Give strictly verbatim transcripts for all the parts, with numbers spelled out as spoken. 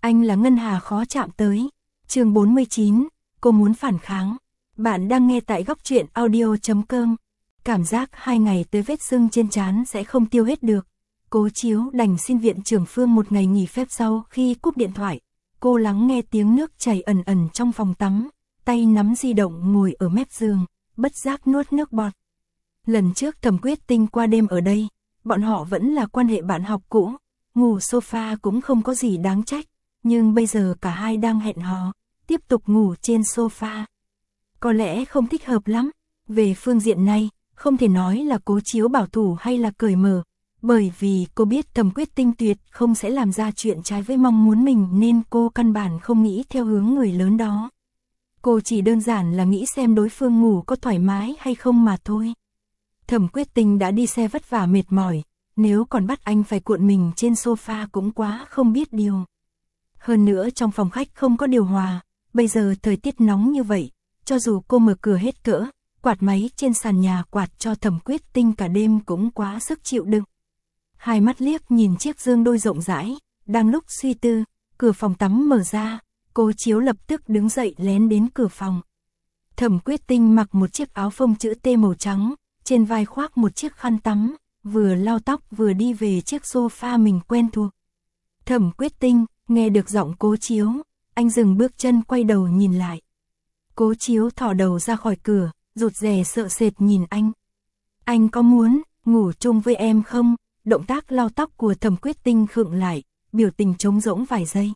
Anh là ngân hà khó chạm tới. Chương bốn mươi chín, cô muốn phản kháng. Bạn đang nghe tại góc truyện audio chấm com. Cảm giác hai ngày tới vết sưng trên trán sẽ không tiêu hết được. Cố Chiếu đành xin viện trưởng Phương một ngày nghỉ phép. Sau khi cúp điện thoại, cô lắng nghe tiếng nước chảy ẩn ẩn trong phòng tắm, tay nắm di động ngồi ở mép giường, bất giác nuốt nước bọt. Lần trước Thẩm Quyết Tinh qua đêm ở đây, bọn họ vẫn là quan hệ bạn học cũ, ngủ sofa cũng không có gì đáng trách, nhưng bây giờ cả hai đang hẹn hò, tiếp tục ngủ trên sofa. Có lẽ không thích hợp lắm. Về phương diện này, không thể nói là Cố Chiếu bảo thủ hay là cởi mở, bởi vì cô biết Thẩm Quyết Tinh tuyệt không sẽ làm ra chuyện trái với mong muốn mình, nên cô căn bản không nghĩ theo hướng người lớn đó. Cô chỉ đơn giản là nghĩ xem đối phương ngủ có thoải mái hay không mà thôi. Thẩm Quyết Tinh đã đi xe vất vả mệt mỏi, nếu còn bắt anh phải cuộn mình trên sofa cũng quá không biết điều. Hơn nữa trong phòng khách không có điều hòa, bây giờ thời tiết nóng như vậy, cho dù cô mở cửa hết cỡ, quạt máy trên sàn nhà quạt cho Thẩm Quyết Tinh cả đêm cũng quá sức chịu đựng. Hai mắt liếc nhìn chiếc giường đôi rộng rãi, đang lúc suy tư, cửa phòng tắm mở ra, Cố Chiếu lập tức đứng dậy lén đến cửa phòng. Thẩm Quyết Tinh mặc một chiếc áo phông chữ T màu trắng, trên vai khoác một chiếc khăn tắm, vừa lau tóc vừa đi về chiếc sofa mình quen thuộc. Thẩm Quyết Tinh nghe được giọng Cố Chiếu, anh dừng bước chân quay đầu nhìn lại. Cố Chiếu thò đầu ra khỏi cửa, rụt rè sợ sệt nhìn anh. Anh có muốn ngủ chung với em không? Động tác lau tóc của Thẩm Quyết Tinh khựng lại, biểu tình trống rỗng vài giây.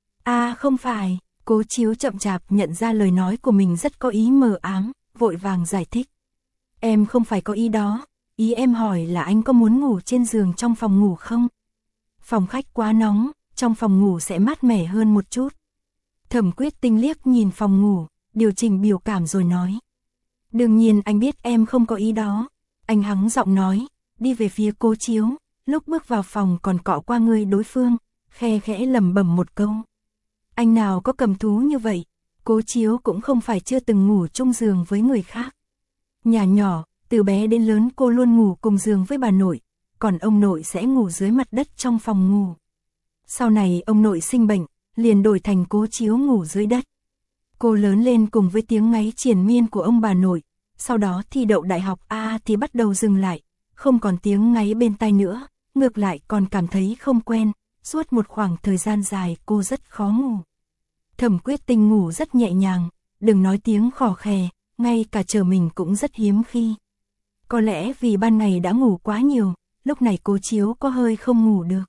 À không phải, Cố Chiếu chậm chạp nhận ra lời nói của mình rất có ý mờ ám, vội vàng giải thích. Em không phải có ý đó, ý em hỏi là anh có muốn ngủ trên giường trong phòng ngủ không? Phòng khách quá nóng, trong phòng ngủ sẽ mát mẻ hơn một chút. Thẩm Quyết Tinh liếc nhìn phòng ngủ, điều chỉnh biểu cảm rồi nói. Đương nhiên anh biết em không có ý đó. Anh hắng giọng nói, đi về phía Cố Chiếu, lúc bước vào phòng còn cọ qua người đối phương, khe khẽ lẩm bẩm một câu. Anh nào có cầm thú như vậy, Cố Chiếu cũng không phải chưa từng ngủ chung giường với người khác. Nhà nhỏ, từ bé đến lớn cô luôn ngủ cùng giường với bà nội, còn ông nội sẽ ngủ dưới mặt đất trong phòng ngủ. Sau này ông nội sinh bệnh, liền đổi thành Cố Chiếu ngủ dưới đất. Cô lớn lên cùng với tiếng ngáy triền miên của ông bà nội, sau đó thi đậu đại học A thì bắt đầu dừng lại, không còn tiếng ngáy bên tai nữa, ngược lại còn cảm thấy không quen, suốt một khoảng thời gian dài cô rất khó ngủ. Thẩm Quyết Tinh ngủ rất nhẹ nhàng, đừng nói tiếng khò khè, ngay cả trở mình cũng rất hiếm khi. Có lẽ vì ban ngày đã ngủ quá nhiều, lúc này Cố Chiếu có hơi không ngủ được.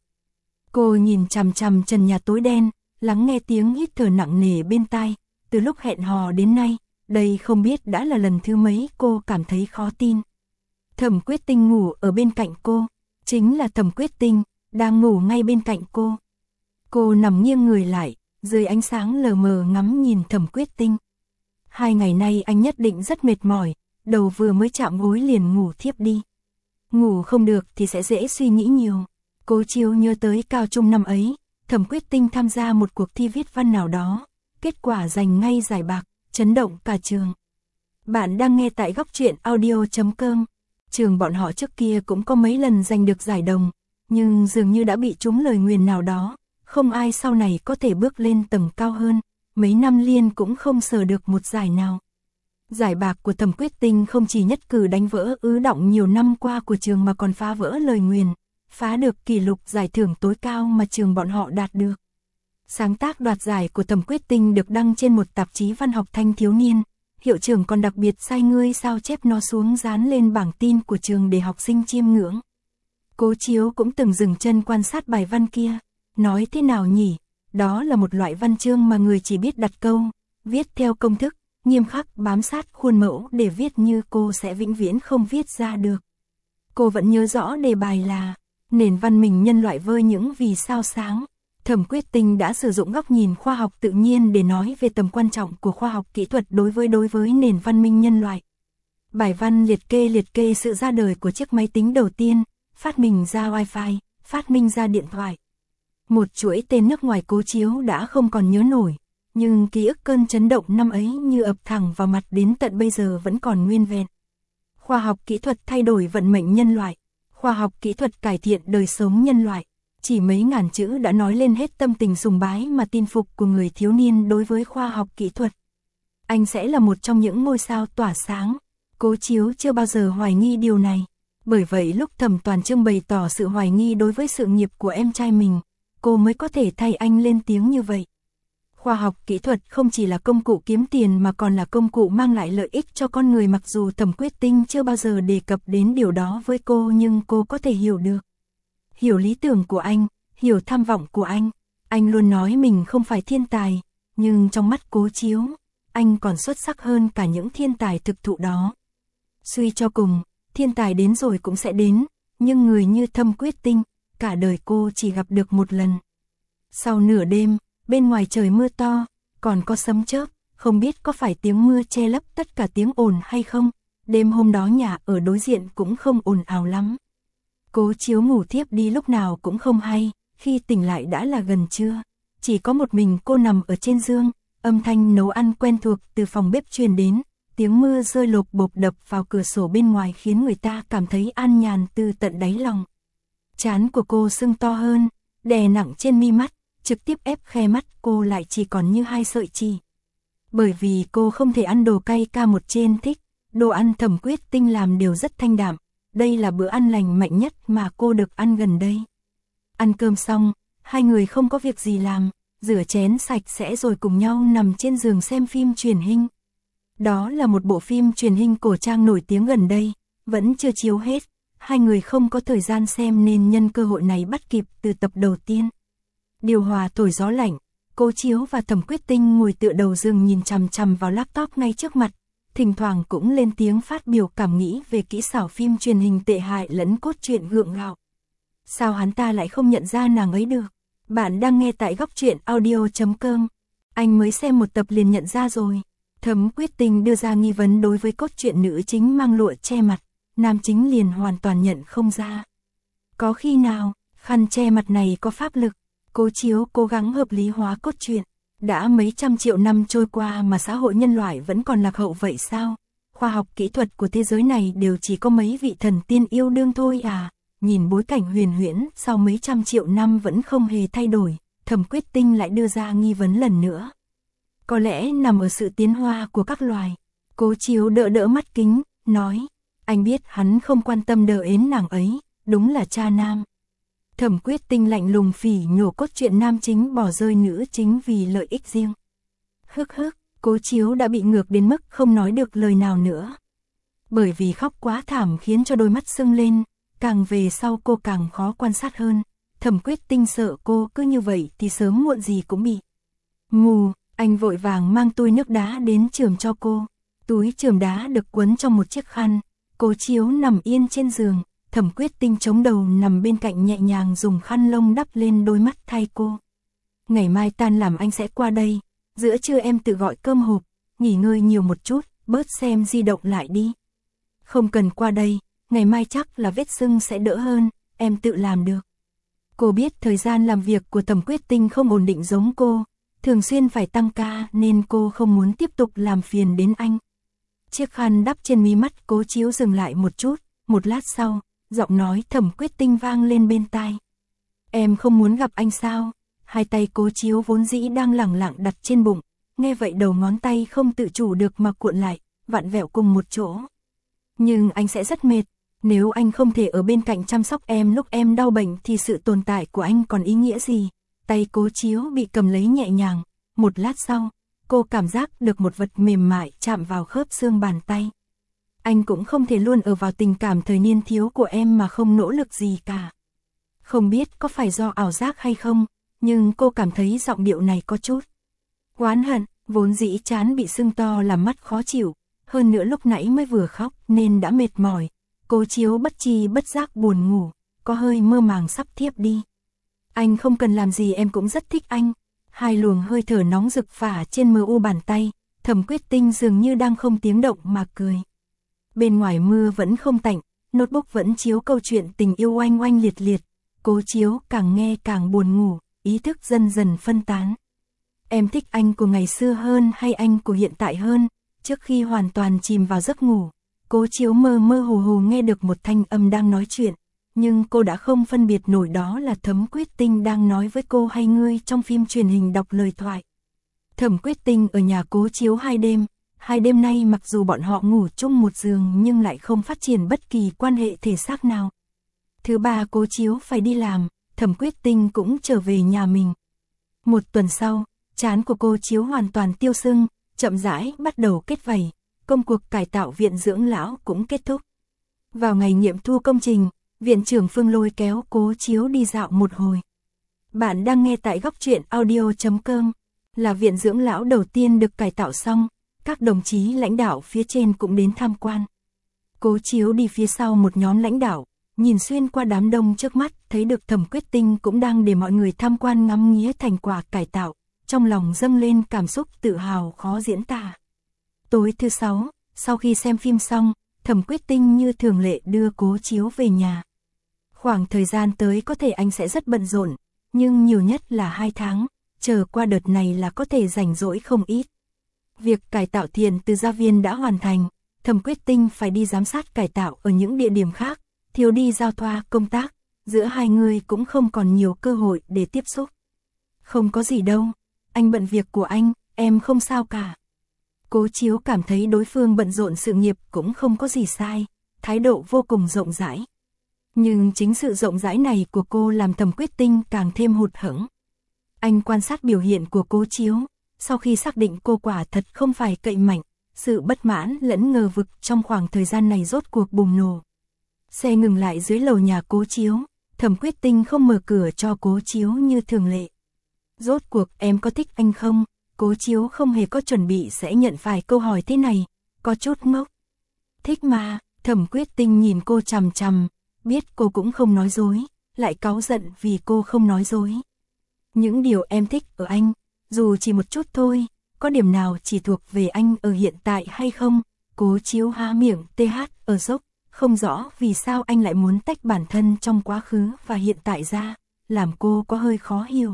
Cô nhìn chằm chằm trần nhà tối đen, lắng nghe tiếng hít thở nặng nề bên tai, từ lúc hẹn hò đến nay, đây không biết đã là lần thứ mấy cô cảm thấy khó tin. Thẩm Quyết Tinh ngủ ở bên cạnh cô, chính là Thẩm Quyết Tinh, đang ngủ ngay bên cạnh cô. Cô nằm nghiêng người lại, dưới ánh sáng lờ mờ ngắm nhìn Thẩm Quyết Tinh. Hai ngày nay anh nhất định rất mệt mỏi, đầu vừa mới chạm gối liền ngủ thiếp đi. Ngủ không được thì sẽ dễ suy nghĩ nhiều. Cố Chiếu nhớ tới cao trung năm ấy, Thẩm Quyết Tinh tham gia một cuộc thi viết văn nào đó, kết quả giành ngay giải bạc, chấn động cả trường. Bạn đang nghe tại góc truyện audio chấm com. Trường bọn họ trước kia cũng có mấy lần giành được giải đồng, nhưng dường như đã bị trúng lời nguyền nào đó, không ai sau này có thể bước lên tầng cao hơn, mấy năm liên cũng không sờ được một giải nào. Giải bạc của Thẩm Quyết Tinh không chỉ nhất cử đánh vỡ ứ đọng nhiều năm qua của trường mà còn phá vỡ lời nguyền, phá được kỷ lục giải thưởng tối cao mà trường bọn họ đạt được. Sáng tác đoạt giải của Thẩm Quyết Tinh được đăng trên một tạp chí văn học thanh thiếu niên, hiệu trưởng còn đặc biệt sai người sao chép nó xuống dán lên bảng tin của trường để học sinh chiêm ngưỡng. Cố Chiếu cũng từng dừng chân quan sát bài văn kia, nói thế nào nhỉ, đó là một loại văn chương mà người chỉ biết đặt câu, viết theo công thức, nghiêm khắc bám sát khuôn mẫu để viết như cô sẽ vĩnh viễn không viết ra được. Cô vẫn nhớ rõ đề bài là nền văn minh nhân loại với những vì sao sáng. Thẩm Quyết Tinh đã sử dụng góc nhìn khoa học tự nhiên để nói về tầm quan trọng của khoa học kỹ thuật đối với đối với nền văn minh nhân loại. Bài văn liệt kê liệt kê sự ra đời của chiếc máy tính đầu tiên, phát minh ra wifi, phát minh ra điện thoại. Một chuỗi tên nước ngoài Cố Chiếu đã không còn nhớ nổi, nhưng ký ức cơn chấn động năm ấy như ập thẳng vào mặt đến tận bây giờ vẫn còn nguyên vẹn. Khoa học kỹ thuật thay đổi vận mệnh nhân loại, khoa học kỹ thuật cải thiện đời sống nhân loại. Chỉ mấy ngàn chữ đã nói lên hết tâm tình sùng bái mà tin phục của người thiếu niên đối với khoa học kỹ thuật. Anh sẽ là một trong những ngôi sao tỏa sáng. Cố Chiếu chưa bao giờ hoài nghi điều này. Bởi vậy lúc Thẩm Toàn Trương bày tỏ sự hoài nghi đối với sự nghiệp của em trai mình, cô mới có thể thay anh lên tiếng như vậy. Khoa học kỹ thuật không chỉ là công cụ kiếm tiền mà còn là công cụ mang lại lợi ích cho con người, mặc dù Thẩm Quyết Tinh chưa bao giờ đề cập đến điều đó với cô nhưng cô có thể hiểu được. Hiểu lý tưởng của anh, hiểu tham vọng của anh. Anh luôn nói mình không phải thiên tài, nhưng trong mắt Cố Chiếu, anh còn xuất sắc hơn cả những thiên tài thực thụ đó. Suy cho cùng, thiên tài đến rồi cũng sẽ đến, nhưng người như Thẩm Quyết Tinh, cả đời cô chỉ gặp được một lần. Sau nửa đêm, bên ngoài trời mưa to, còn có sấm chớp, không biết có phải tiếng mưa che lấp tất cả tiếng ồn hay không. Đêm hôm đó nhà ở đối diện cũng không ồn ào lắm. Cố Chiếu ngủ thiếp đi lúc nào cũng không hay, khi tỉnh lại đã là gần trưa. Chỉ có một mình cô nằm ở trên giường, âm thanh nấu ăn quen thuộc từ phòng bếp truyền đến, tiếng mưa rơi lộp bộp đập vào cửa sổ bên ngoài khiến người ta cảm thấy an nhàn từ tận đáy lòng. Trán của cô sưng to hơn, đè nặng trên mi mắt, trực tiếp ép khe mắt cô lại chỉ còn như hai sợi chỉ. Bởi vì cô không thể ăn đồ cay ca một trên thích, đồ ăn Thẩm Quyết Tinh làm đều rất thanh đạm. Đây là bữa ăn lành mạnh nhất mà cô được ăn gần đây. Ăn cơm xong, hai người không có việc gì làm, rửa chén sạch sẽ rồi cùng nhau nằm trên giường xem phim truyền hình. Đó là một bộ phim truyền hình cổ trang nổi tiếng gần đây, vẫn chưa chiếu hết. Hai người không có thời gian xem nên nhân cơ hội này bắt kịp từ tập đầu tiên. Điều hòa thổi gió lạnh, Cố Chiếu và Thẩm Quyết Tinh ngồi tựa đầu giường nhìn chằm chằm vào laptop ngay trước mặt. Thỉnh thoảng cũng lên tiếng phát biểu cảm nghĩ về kỹ xảo phim truyền hình tệ hại lẫn cốt truyện gượng gạo. Sao hắn ta lại không nhận ra nàng ấy được? Bạn đang nghe tại góc truyện audio chấm com. Anh mới xem một tập liền nhận ra rồi. Thẩm Quyết Tinh đưa ra nghi vấn đối với cốt truyện nữ chính mang lụa che mặt, nam chính liền hoàn toàn nhận không ra. Có khi nào, khăn che mặt này có pháp lực? Cố Chiếu cố gắng hợp lý hóa cốt truyện. Đã mấy trăm triệu năm trôi qua mà xã hội nhân loại vẫn còn lạc hậu vậy sao? Khoa học kỹ thuật của thế giới này đều chỉ có mấy vị thần tiên yêu đương thôi à? Nhìn bối cảnh huyền huyễn sau mấy trăm triệu năm vẫn không hề thay đổi, Thẩm Quyết Tinh lại đưa ra nghi vấn lần nữa. Có lẽ nằm ở sự tiến hóa của các loài. Cố Chiếu đỡ đỡ mắt kính, nói, anh biết hắn không quan tâm đờ ến nàng ấy, đúng là cha nam. Thẩm Quyết Tinh lạnh lùng phỉ nhổ cốt truyện nam chính bỏ rơi nữ chính vì lợi ích riêng. Hức hức, Cố Chiếu đã bị ngược đến mức không nói được lời nào nữa. Bởi vì khóc quá thảm khiến cho đôi mắt sưng lên, càng về sau cô càng khó quan sát hơn. Thẩm Quyết Tinh sợ cô cứ như vậy thì sớm muộn gì cũng bị mù. Anh vội vàng mang túi nước đá đến chườm cho cô. Túi chườm đá được quấn trong một chiếc khăn. Cố Chiếu nằm yên trên giường. Thẩm Quyết Tinh chống đầu nằm bên cạnh nhẹ nhàng dùng khăn lông đắp lên đôi mắt thay cô. Ngày mai tan làm anh sẽ qua đây. Giữa trưa em tự gọi cơm hộp. Nghỉ ngơi nhiều một chút, bớt xem di động lại đi. Không cần qua đây, ngày mai chắc là vết sưng sẽ đỡ hơn, em tự làm được. Cô biết thời gian làm việc của Thẩm Quyết Tinh không ổn định giống cô. Thường xuyên phải tăng ca nên cô không muốn tiếp tục làm phiền đến anh. Chiếc khăn đắp trên mí mắt Cố Chiếu dừng lại một chút, một lát sau, giọng nói Thẩm Quyết Tinh vang lên bên tai. Em không muốn gặp anh sao? Hai tay Cố Chiếu vốn dĩ đang lẳng lặng đặt trên bụng, nghe vậy đầu ngón tay không tự chủ được mà cuộn lại, vặn vẹo cùng một chỗ. Nhưng anh sẽ rất mệt, nếu anh không thể ở bên cạnh chăm sóc em lúc em đau bệnh thì sự tồn tại của anh còn ý nghĩa gì? Tay Cố Chiếu bị cầm lấy nhẹ nhàng, một lát sau, cô cảm giác được một vật mềm mại chạm vào khớp xương bàn tay. Anh cũng không thể luôn ở vào tình cảm thời niên thiếu của em mà không nỗ lực gì cả. Không biết có phải do ảo giác hay không, nhưng cô cảm thấy giọng điệu này có chút oán hận, vốn dĩ trán bị sưng to làm mắt khó chịu, hơn nữa lúc nãy mới vừa khóc nên đã mệt mỏi. Cố Chiếu bất tri bất giác buồn ngủ, có hơi mơ màng sắp thiếp đi. Anh không cần làm gì em cũng rất thích anh. Hai luồng hơi thở nóng rực phả trên mờ u bàn tay, Thẩm Quyết Tinh dường như đang không tiếng động mà cười. Bên ngoài mưa vẫn không tạnh, notebook vẫn chiếu câu chuyện tình yêu oanh oanh liệt liệt. Cố Chiếu càng nghe càng buồn ngủ, ý thức dần dần phân tán. Em thích anh của ngày xưa hơn hay anh của hiện tại hơn? Trước khi hoàn toàn chìm vào giấc ngủ, Cố Chiếu mơ mơ hồ hồ nghe được một thanh âm đang nói chuyện, nhưng cô đã không phân biệt nổi đó là Thẩm Quyết Tinh đang nói với cô hay ngươi trong phim truyền hình đọc lời thoại. Thẩm Quyết Tinh ở nhà Cố Chiếu hai đêm, hai đêm nay mặc dù bọn họ ngủ chung một giường nhưng lại không phát triển bất kỳ quan hệ thể xác nào. Thứ ba Cố Chiếu phải đi làm, Thẩm Quyết Tinh cũng trở về nhà mình. Một tuần sau, trán của Cố Chiếu hoàn toàn tiêu sưng, chậm rãi bắt đầu kết vảy, công cuộc cải tạo viện dưỡng lão cũng kết thúc. Vào ngày nghiệm thu công trình, viện trưởng Phương lôi kéo Cố Chiếu đi dạo một hồi. Bạn đang nghe tại góc truyện audio chấm com, là viện dưỡng lão đầu tiên được cải tạo xong, các đồng chí lãnh đạo phía trên cũng đến tham quan. Cố Chiếu đi phía sau một nhóm lãnh đạo, nhìn xuyên qua đám đông trước mắt, thấy được Thẩm Quyết Tinh cũng đang để mọi người tham quan ngắm nghía thành quả cải tạo, trong lòng dâng lên cảm xúc tự hào khó diễn tả. Tối thứ sáu, sau khi xem phim xong, Thẩm Quyết Tinh như thường lệ đưa Cố Chiếu về nhà. Khoảng thời gian tới có thể anh sẽ rất bận rộn, nhưng nhiều nhất là hai tháng, chờ qua đợt này là có thể rảnh rỗi không ít. Việc cải tạo thiền từ gia viên đã hoàn thành, Thẩm Quyết Tinh phải đi giám sát cải tạo ở những địa điểm khác, thiếu đi giao thoa công tác, giữa hai người cũng không còn nhiều cơ hội để tiếp xúc. Không có gì đâu, anh bận việc của anh, em không sao cả. Cố Chiếu cảm thấy đối phương bận rộn sự nghiệp cũng không có gì sai, thái độ vô cùng rộng rãi. Nhưng chính sự rộng rãi này của cô làm Thẩm Quyết Tinh càng thêm hụt hẫng. Anh quan sát biểu hiện của Cố Chiếu, sau khi xác định cô quả thật không phải cậy mạnh, sự bất mãn lẫn ngờ vực trong khoảng thời gian này rốt cuộc bùng nổ. Xe ngừng lại dưới lầu nhà Cố Chiếu, Thẩm Quyết Tinh không mở cửa cho Cố Chiếu như thường lệ. Rốt cuộc em có thích anh không? Cố Chiếu không hề có chuẩn bị sẽ nhận phải câu hỏi thế này, có chút ngốc. Thích mà, Thẩm Quyết Tinh nhìn cô chằm chằm, biết cô cũng không nói dối, lại cáu giận vì cô không nói dối. Những điều em thích ở anh, dù chỉ một chút thôi, có điểm nào chỉ thuộc về anh ở hiện tại hay không? Cố Chiếu há miệng tê hát ở dốc, không rõ vì sao anh lại muốn tách bản thân trong quá khứ và hiện tại ra, làm cô có hơi khó hiểu.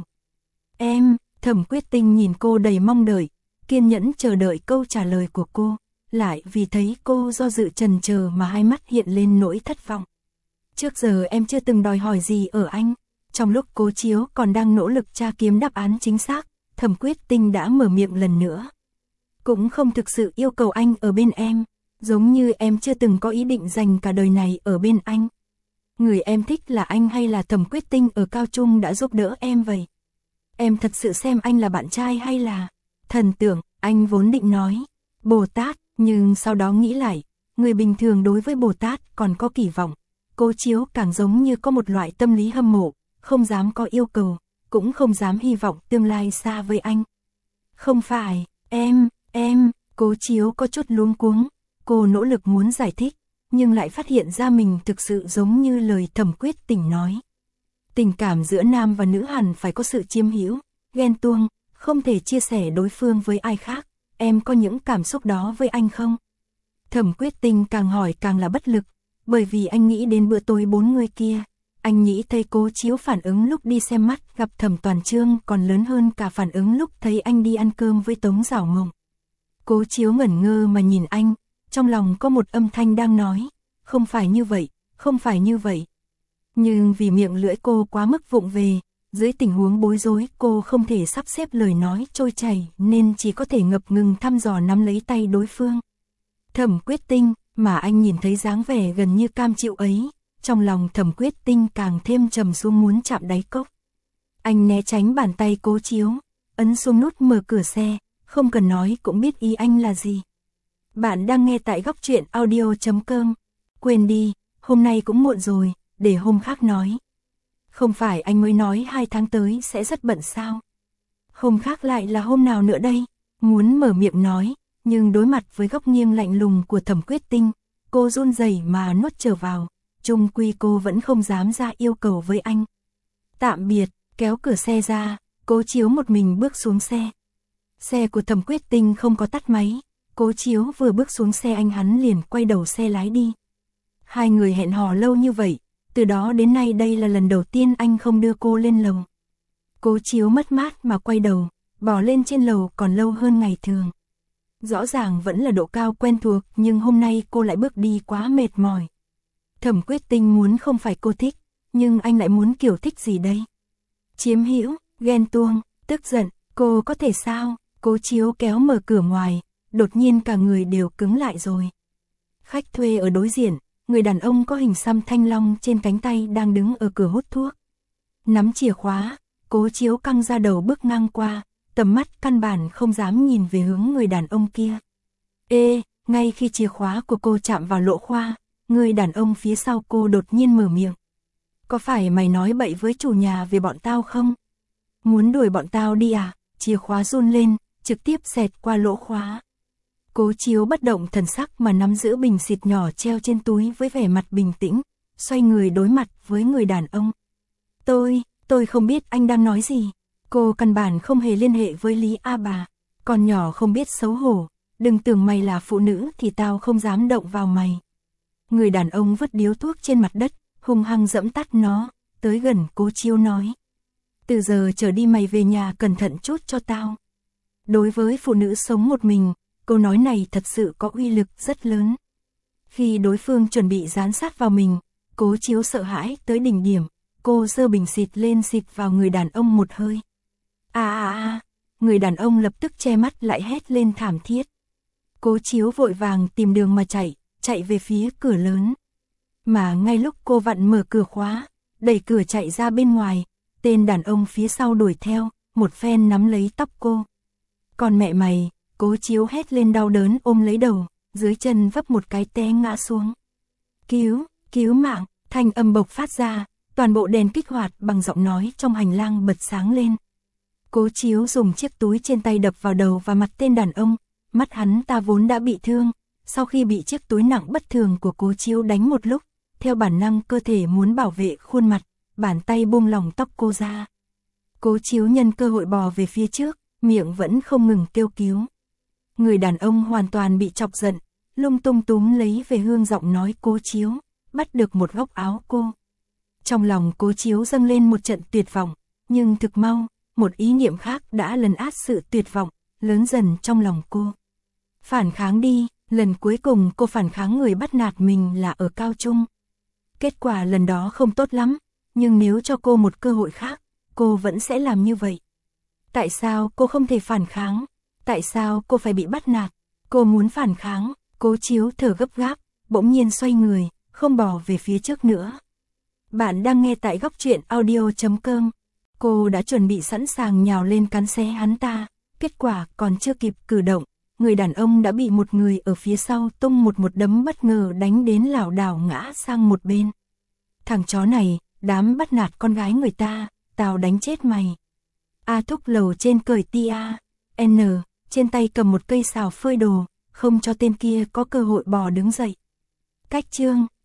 Em, Thẩm Quyết Tinh nhìn cô đầy mong đợi, kiên nhẫn chờ đợi câu trả lời của cô, lại vì thấy cô do dự chần chờ mà hai mắt hiện lên nỗi thất vọng. Trước giờ em chưa từng đòi hỏi gì ở anh. Trong lúc Cố Chiếu còn đang nỗ lực tra kiếm đáp án chính xác, Thẩm Quyết Tinh đã mở miệng lần nữa. Cũng không thực sự yêu cầu anh ở bên em, giống như em chưa từng có ý định dành cả đời này ở bên anh. Người em thích là anh hay là Thẩm Quyết Tinh ở cao trung đã giúp đỡ em vậy? Em thật sự xem anh là bạn trai hay là thần tượng? Anh vốn định nói Bồ Tát, nhưng sau đó nghĩ lại, người bình thường đối với Bồ Tát còn có kỳ vọng. Cố Chiếu càng giống như có một loại tâm lý hâm mộ, không dám có yêu cầu, cũng không dám hy vọng tương lai xa với anh. Không phải, em, em, Cố Chiếu có chút luống cuống, cô nỗ lực muốn giải thích, nhưng lại phát hiện ra mình thực sự giống như lời Thẩm Quyết Tinh nói. Tình cảm giữa nam và nữ hẳn phải có sự chiếm hữu, ghen tuông, không thể chia sẻ đối phương với ai khác. Em có những cảm xúc đó với anh không? Thẩm Quyết Tinh càng hỏi càng là bất lực, bởi vì anh nghĩ đến bữa tối bốn người kia. Anh nghĩ thấy Cố Chiếu phản ứng lúc đi xem mắt gặp Thẩm Toàn Trương còn lớn hơn cả phản ứng lúc thấy anh đi ăn cơm với Tống Giảo Mộng. Cố Chiếu ngẩn ngơ mà nhìn anh, trong lòng có một âm thanh đang nói, không phải như vậy, không phải như vậy. Nhưng vì miệng lưỡi cô quá mức vụng về, dưới tình huống bối rối cô không thể sắp xếp lời nói trôi chảy nên chỉ có thể ngập ngừng thăm dò nắm lấy tay đối phương. Thẩm Quyết Tinh, mà anh nhìn thấy dáng vẻ gần như cam chịu ấy, trong lòng Thẩm Quyết Tinh càng thêm trầm xuống muốn chạm đáy cốc. Anh né tránh bàn tay Cố Chiếu, ấn xuống nút mở cửa xe, không cần nói cũng biết ý anh là gì. Bạn đang nghe tại góc truyện audio chấm com. Quên đi, hôm nay cũng muộn rồi, để hôm khác nói. Không phải anh mới nói hai tháng tới sẽ rất bận sao? Hôm khác lại là hôm nào nữa đây? Muốn mở miệng nói, nhưng đối mặt với góc nghiêng lạnh lùng của Thẩm Quyết Tinh, cô run rẩy mà nuốt trở vào, chung quy cô vẫn không dám ra yêu cầu với anh. Tạm biệt, kéo cửa xe ra, Cố Chiếu một mình bước xuống xe. Xe của Thẩm Quyết Tinh không có tắt máy, Cố Chiếu vừa bước xuống xe anh hắn liền quay đầu xe lái đi. Hai người hẹn hò lâu như vậy, từ đó đến nay đây là lần đầu tiên anh không đưa cô lên lầu. Cố Chiếu mất mát mà quay đầu, bỏ lên trên lầu còn lâu hơn ngày thường. Rõ ràng vẫn là độ cao quen thuộc nhưng hôm nay cô lại bước đi quá mệt mỏi. Thẩm Quyết Tinh muốn không phải cô thích, nhưng anh lại muốn kiểu thích gì đây? Chiếm hữu, ghen tuông, tức giận, cô có thể sao? Cố Chiếu kéo mở cửa ngoài, đột nhiên cả người đều cứng lại rồi. Khách thuê ở đối diện, người đàn ông có hình xăm thanh long trên cánh tay đang đứng ở cửa hút thuốc. Nắm chìa khóa, Cố Chiếu căng ra đầu bước ngang qua, tầm mắt căn bản không dám nhìn về hướng người đàn ông kia. Ê, ngay khi chìa khóa của cô chạm vào lỗ khoa, người đàn ông phía sau cô đột nhiên mở miệng. Có phải mày nói bậy với chủ nhà về bọn tao không? Muốn đuổi bọn tao đi à? Chìa khóa run lên, trực tiếp xẹt qua lỗ khóa. Cố Chiếu bất động thần sắc mà nắm giữ bình xịt nhỏ treo trên túi với vẻ mặt bình tĩnh, xoay người đối mặt với người đàn ông. Tôi, tôi không biết anh đang nói gì. Cô căn bản không hề liên hệ với Lý A Bà. Còn nhỏ không biết xấu hổ, đừng tưởng mày là phụ nữ thì tao không dám động vào mày. Người đàn ông vứt điếu thuốc trên mặt đất, hung hăng dẫm tắt nó, tới gần Cố Chiếu nói. Từ giờ trở đi mày về nhà cẩn thận chút cho tao. Đối với phụ nữ sống một mình, câu nói này thật sự có uy lực rất lớn. Khi đối phương chuẩn bị dán sát vào mình, Cố Chiếu sợ hãi tới đỉnh điểm, cô giơ bình xịt lên xịt vào người đàn ông một hơi. À à à, người đàn ông lập tức che mắt lại hét lên thảm thiết. Cố Chiếu vội vàng tìm đường mà chạy, chạy về phía cửa lớn. Mà ngay lúc cô vặn mở cửa khóa, đẩy cửa chạy ra bên ngoài, tên đàn ông phía sau đuổi theo, một phen nắm lấy tóc cô. Còn mẹ mày, Cố Chiếu hét lên đau đớn ôm lấy đầu, dưới chân vấp một cái té ngã xuống. Cứu, cứu mạng, thanh âm bộc phát ra, toàn bộ đèn kích hoạt bằng giọng nói trong hành lang bật sáng lên. Cố Chiếu dùng chiếc túi trên tay đập vào đầu và mặt tên đàn ông, mắt hắn ta vốn đã bị thương, sau khi bị chiếc túi nặng bất thường của Cố Chiếu đánh một lúc, theo bản năng cơ thể muốn bảo vệ khuôn mặt, bàn tay buông lỏng tóc cô ra. Cố Chiếu nhân cơ hội bò về phía trước, miệng vẫn không ngừng kêu cứu. Người đàn ông hoàn toàn bị chọc giận, lung tung túm lấy về hương giọng nói Cố Chiếu, bắt được một góc áo cô. Trong lòng Cố Chiếu dâng lên một trận tuyệt vọng, nhưng thực mau, một ý niệm khác đã lấn át sự tuyệt vọng, lớn dần trong lòng cô. Phản kháng đi, lần cuối cùng cô phản kháng người bắt nạt mình là ở cao trung. Kết quả lần đó không tốt lắm, nhưng nếu cho cô một cơ hội khác, cô vẫn sẽ làm như vậy. Tại sao cô không thể phản kháng? Tại sao cô phải bị bắt nạt? Cô muốn phản kháng, Cố Chiếu thở gấp gáp, bỗng nhiên xoay người, không bò về phía trước nữa. Bạn đang nghe tại góc truyện audio chấm com. Cô đã chuẩn bị sẵn sàng nhào lên cắn xé hắn ta, kết quả còn chưa kịp cử động, người đàn ông đã bị một người ở phía sau tung một một đấm bất ngờ đánh đến lảo đảo ngã sang một bên. Thằng chó này, dám bắt nạt con gái người ta, tao đánh chết mày. A Thúc lầu trên cởi tia, N, trên tay cầm một cây xào phơi đồ, không cho tên kia có cơ hội bò đứng dậy. Cách chương